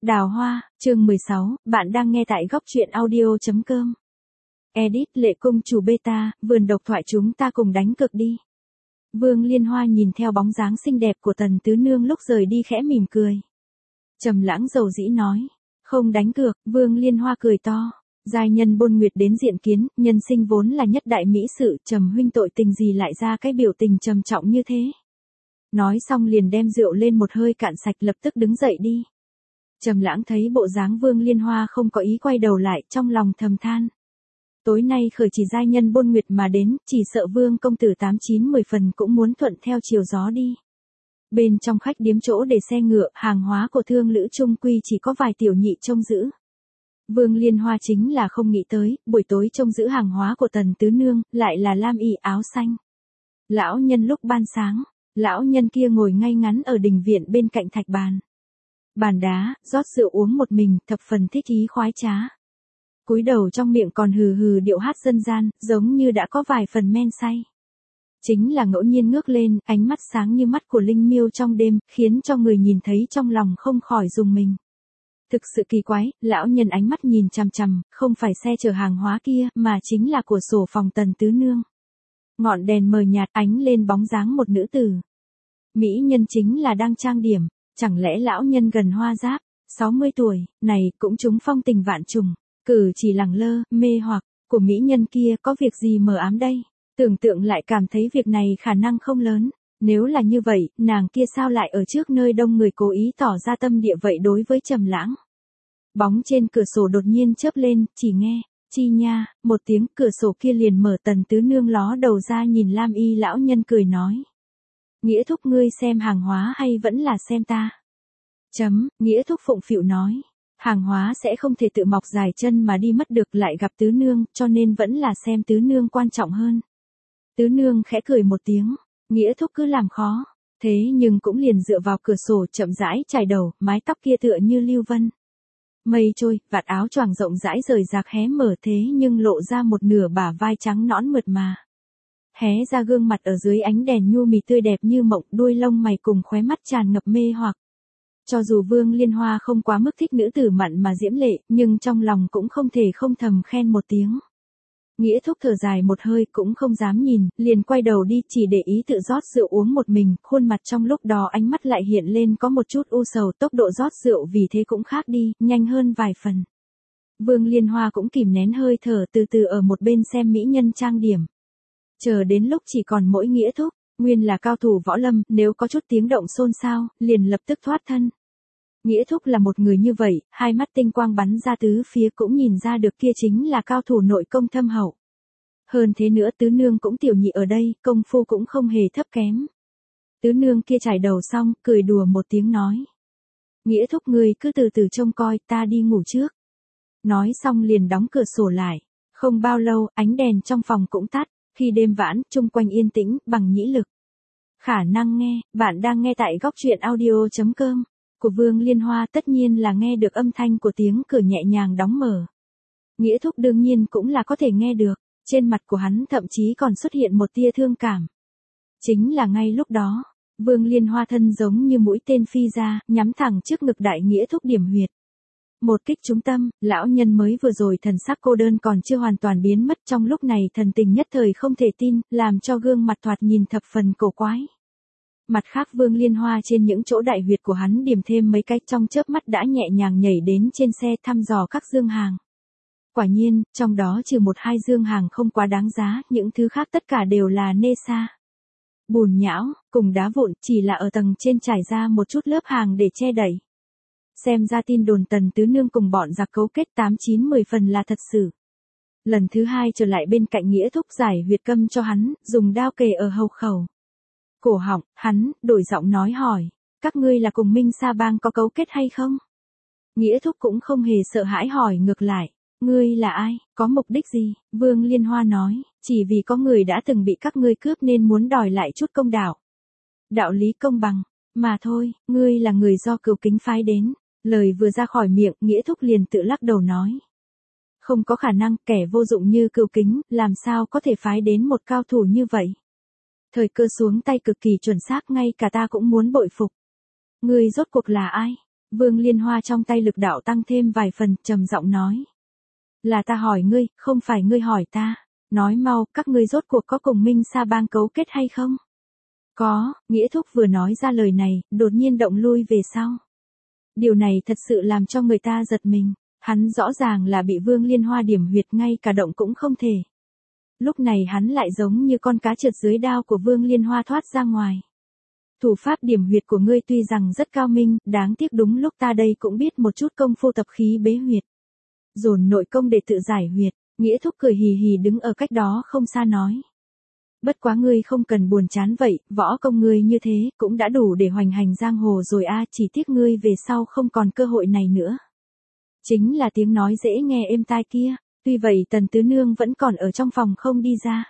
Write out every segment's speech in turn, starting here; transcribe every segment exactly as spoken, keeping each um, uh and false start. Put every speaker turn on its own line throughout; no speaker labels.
Đào Hoa, chương mười sáu, bạn đang nghe tại góc truyện audio chấm com. Edit Lệ Cung Chủ Beta, vườn độc thoại chúng ta cùng đánh cược đi. Vương Liên Hoa nhìn theo bóng dáng xinh đẹp của Tần Tứ Nương lúc rời đi khẽ mỉm cười. Trầm Lãng dầu dĩ nói, không đánh cược. Vương Liên Hoa cười to. Giai nhân Bôn Nguyệt đến diện kiến, nhân sinh vốn là nhất đại mỹ sự, Trầm huynh tội tình gì lại ra cái biểu tình trầm trọng như thế. Nói xong liền đem rượu lên một hơi cạn sạch, lập tức đứng dậy đi. Trầm Lãng thấy bộ dáng Vương Liên Hoa không có ý quay đầu lại, trong lòng thầm than. Tối nay khởi chỉ giai nhân Bôn Nguyệt mà đến, chỉ sợ Vương công tử tám chín mười phần cũng muốn thuận theo chiều gió đi. Bên trong khách điếm chỗ để xe ngựa, hàng hóa của thương lữ trung quy chỉ có vài tiểu nhị trông giữ. Vương Liên Hoa chính là không nghĩ tới, buổi tối trông giữ hàng hóa của Tần Tứ Nương, lại là lam y áo xanh. Lão nhân lúc ban sáng, lão nhân kia ngồi ngay ngắn ở đình viện bên cạnh thạch bàn. Bàn đá, rót rượu uống một mình, thập phần thích ý khoái trá. Cúi đầu trong miệng còn hừ hừ điệu hát dân gian, giống như đã có vài phần men say. Chính là ngẫu nhiên ngước lên, ánh mắt sáng như mắt của linh miêu trong đêm, khiến cho người nhìn thấy trong lòng không khỏi rùng mình. Thực sự kỳ quái, lão nhân ánh mắt nhìn chằm chằm, không phải xe chở hàng hóa kia, mà chính là của sổ phòng Tần Tứ Nương. Ngọn đèn mờ nhạt ánh lên bóng dáng một nữ tử. Mỹ nhân chính là đang trang điểm, chẳng lẽ lão nhân gần hoa giáp, sáu mươi tuổi, này cũng trúng phong tình vạn trùng, cử chỉ lẳng lơ, mê hoặc, của mỹ nhân kia có việc gì mờ ám đây? Tưởng tượng lại cảm thấy việc này khả năng không lớn. Nếu là như vậy, nàng kia sao lại ở trước nơi đông người cố ý tỏ ra tâm địa vậy đối với Trầm Lãng? Bóng trên cửa sổ đột nhiên chớp lên, chỉ nghe, chi nha, một tiếng, cửa sổ kia liền mở. Tần Tứ Nương ló đầu ra nhìn lam y lão nhân cười nói. Nghĩa thúc ngươi xem hàng hóa hay vẫn là xem ta? Chấm, Nghĩa thúc phụng phịu nói. Hàng hóa sẽ không thể tự mọc dài chân mà đi mất được, lại gặp Tứ Nương, cho nên vẫn là xem Tứ Nương quan trọng hơn. Tứ Nương khẽ cười một tiếng. Nghĩa thúc cứ làm khó. Thế nhưng cũng liền dựa vào cửa sổ chậm rãi chải đầu, mái tóc kia tựa như lưu vân. Mây trôi, vạt áo choàng rộng rãi rời rạc hé mở, thế nhưng lộ ra một nửa bả vai trắng nõn mượt mà. Hé ra gương mặt ở dưới ánh đèn nhu mì tươi đẹp như mộng, đuôi lông mày cùng khóe mắt tràn ngập mê hoặc. Cho dù Vương Liên Hoa không quá mức thích nữ tử mặn mà diễm lệ, nhưng trong lòng cũng không thể không thầm khen một tiếng. Nghĩa thúc thở dài một hơi cũng không dám nhìn, liền quay đầu đi, chỉ để ý tự rót rượu uống một mình, khuôn mặt trong lúc đó ánh mắt lại hiện lên có một chút u sầu, tốc độ rót rượu vì thế cũng khác đi, nhanh hơn vài phần. Vương Liên Hoa cũng kìm nén hơi thở, từ từ ở một bên xem mỹ nhân trang điểm. Chờ đến lúc chỉ còn mỗi Nghĩa thúc, nguyên là cao thủ võ lâm, nếu có chút tiếng động xôn xao, liền lập tức thoát thân. Nghĩa thúc là một người như vậy, hai mắt tinh quang bắn ra tứ phía, cũng nhìn ra được kia chính là cao thủ nội công thâm hậu. Hơn thế nữa Tứ Nương cũng tiểu nhị ở đây, công phu cũng không hề thấp kém. Tứ Nương kia chải đầu xong, cười đùa một tiếng nói. Nghĩa thúc ngươi cứ từ từ trông coi, ta đi ngủ trước. Nói xong liền đóng cửa sổ lại. Không bao lâu, ánh đèn trong phòng cũng tắt, khi đêm vãn, chung quanh yên tĩnh, bằng nhĩ lực. Khả năng nghe, bạn đang nghe tại góc truyện audio chấm com. Của Vương Liên Hoa tất nhiên là nghe được âm thanh của tiếng cửa nhẹ nhàng đóng mở. Nghĩa thúc đương nhiên cũng là có thể nghe được, trên mặt của hắn thậm chí còn xuất hiện một tia thương cảm. Chính là ngay lúc đó, Vương Liên Hoa thân giống như mũi tên phi ra, nhắm thẳng trước ngực đại Nghĩa thúc điểm huyệt. Một kích trúng tâm, lão nhân mới vừa rồi thần sắc cô đơn còn chưa hoàn toàn biến mất, trong lúc này thần tình nhất thời không thể tin, làm cho gương mặt thoạt nhìn thập phần cổ quái. Mặt khác Vương Liên Hoa trên những chỗ đại huyệt của hắn điểm thêm mấy cái, trong chớp mắt đã nhẹ nhàng nhảy đến trên xe thăm dò các dương hàng. Quả nhiên, trong đó trừ một hai dương hàng không quá đáng giá, những thứ khác tất cả đều là nê sa, bùn nhão, cùng đá vụn, chỉ là ở tầng trên trải ra một chút lớp hàng để che đậy. Xem ra tin đồn Tần Tứ Nương cùng bọn giặc cấu kết tám chín mười phần là thật sự. Lần thứ hai trở lại bên cạnh Nghĩa thúc giải huyệt câm cho hắn, dùng đao kề ở hầu khẩu. Cổ họng, hắn, đổi giọng nói hỏi, các ngươi là cùng Minh Sa Bang có cấu kết hay không? Nghĩa thúc cũng không hề sợ hãi hỏi ngược lại, ngươi là ai, có mục đích gì? Vương Liên Hoa nói, chỉ vì có người đã từng bị các ngươi cướp nên muốn đòi lại chút công đạo. Đạo lý công bằng, mà thôi, ngươi là người do Cửu Kính phái đến. Lời vừa ra khỏi miệng, Nghĩa thúc liền tự lắc đầu nói. Không có khả năng, kẻ vô dụng như Cửu Kính, làm sao có thể phái đến một cao thủ như vậy? Thời cơ xuống tay cực kỳ chuẩn xác, ngay cả ta cũng muốn bội phục. Ngươi rốt cuộc là ai? Vương Liên Hoa trong tay lực đạo tăng thêm vài phần, trầm giọng nói. Là ta hỏi ngươi, không phải ngươi hỏi ta. Nói mau, các ngươi rốt cuộc có cùng Minh Sa bang cấu kết hay không? Có, Nghĩa Thúc vừa nói ra lời này, đột nhiên động lui về sau. Điều này thật sự làm cho người ta giật mình. Hắn rõ ràng là bị Vương Liên Hoa điểm huyệt, ngay cả động cũng không thể. Lúc này hắn lại giống như con cá trượt dưới đao của Vương Liên Hoa thoát ra ngoài. Thủ pháp điểm huyệt của ngươi tuy rằng rất cao minh, đáng tiếc đúng lúc ta đây cũng biết một chút công phu tập khí bế huyệt. Dồn nội công để tự giải huyệt. Nghĩa Thúc cười hì hì đứng ở cách đó không xa nói. Bất quá ngươi không cần buồn chán vậy, võ công ngươi như thế cũng đã đủ để hoành hành giang hồ rồi a, chỉ tiếc ngươi về sau không còn cơ hội này nữa. Chính là tiếng nói dễ nghe êm tai kia, tuy vậy Tần Tứ Nương vẫn còn ở trong phòng không đi ra.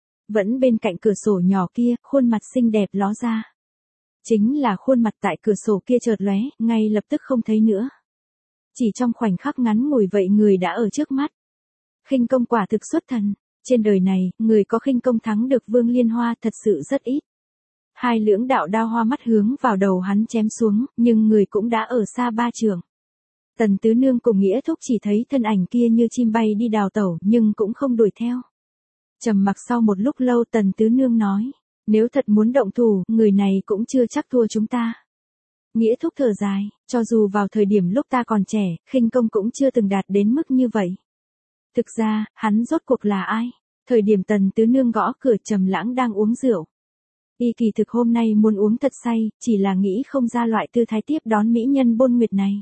Vẫn bên cạnh cửa sổ nhỏ kia, khuôn mặt xinh đẹp ló ra. Chính là khuôn mặt tại cửa sổ kia chợt lóe, ngay lập tức không thấy nữa. Chỉ trong khoảnh khắc ngắn ngủi vậy người đã ở trước mắt. Khinh công quả thực xuất thần, trên đời này, người có khinh công thắng được Vương Liên Hoa thật sự rất ít. Hai lưỡng đạo đao hoa mắt hướng vào đầu hắn chém xuống, nhưng người cũng đã ở xa ba trượng. Tần Tứ Nương cùng Nghĩa Thúc chỉ thấy thân ảnh kia như chim bay đi đào tẩu, nhưng cũng không đuổi theo. Trầm mặc sau một lúc lâu, Tần Tứ Nương nói, nếu thật muốn động thủ, người này cũng chưa chắc thua chúng ta. Nghĩa Thúc thở dài, cho dù vào thời điểm lúc ta còn trẻ, khinh công cũng chưa từng đạt đến mức như vậy. Thực ra, hắn rốt cuộc là ai? Thời điểm Tần Tứ Nương gõ cửa, Trầm Lãng đang uống rượu. Y kỳ thực hôm nay muốn uống thật say, chỉ là nghĩ không ra loại tư thái tiếp đón mỹ nhân Bôn Nguyệt này.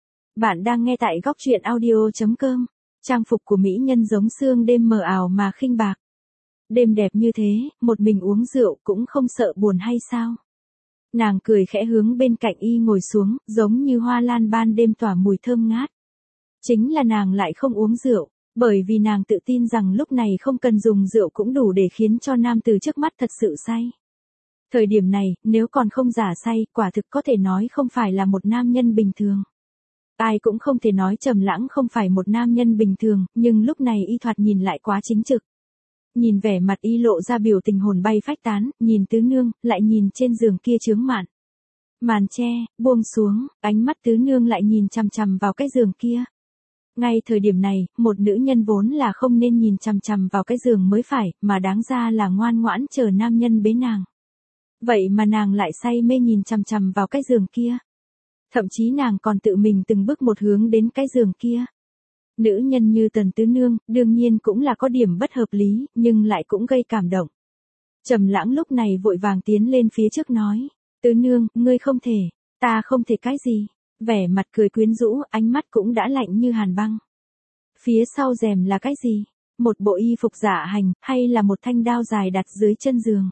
Bạn đang nghe tại góc truyện audio chấm com. Trang phục của mỹ nhân giống sương đêm mờ ảo mà khinh bạc. Đêm đẹp như thế, một mình uống rượu cũng không sợ buồn hay sao? Nàng cười khẽ hướng bên cạnh y ngồi xuống, giống như hoa lan ban đêm tỏa mùi thơm ngát. Chính là nàng lại không uống rượu, bởi vì nàng tự tin rằng lúc này không cần dùng rượu cũng đủ để khiến cho nam từ trước mắt thật sự say. Thời điểm này, nếu còn không giả say, quả thực có thể nói không phải là một nam nhân bình thường. Ai cũng không thể nói Trầm Lãng không phải một nam nhân bình thường, nhưng lúc này y thoạt nhìn lại quá chính trực. Nhìn vẻ mặt y lộ ra biểu tình hồn bay phách tán, nhìn Tứ Nương, lại nhìn trên giường kia chướng màn. Màn che, buông xuống, ánh mắt Tứ Nương lại nhìn chằm chằm vào cái giường kia. Ngay thời điểm này, một nữ nhân vốn là không nên nhìn chằm chằm vào cái giường mới phải, mà đáng ra là ngoan ngoãn chờ nam nhân bế nàng. Vậy mà nàng lại say mê nhìn chằm chằm vào cái giường kia. Thậm chí nàng còn tự mình từng bước một hướng đến cái giường kia. Nữ nhân như Tần Tứ Nương, đương nhiên cũng là có điểm bất hợp lý, nhưng lại cũng gây cảm động. Trầm Lãng lúc này vội vàng tiến lên phía trước nói, Tứ Nương, ngươi không thể, ta không thể cái gì. Vẻ mặt cười quyến rũ, ánh mắt cũng đã lạnh như hàn băng. Phía sau rèm là cái gì? Một bộ y phục dạ hành, hay là một thanh đao dài đặt dưới chân giường?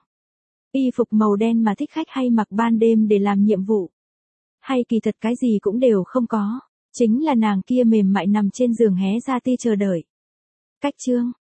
Y phục màu đen mà thích khách hay mặc ban đêm để làm nhiệm vụ? Hay kỳ thật cái gì cũng đều không có, chính là nàng kia mềm mại nằm trên giường hé ra ti chờ đợi. Cách chương,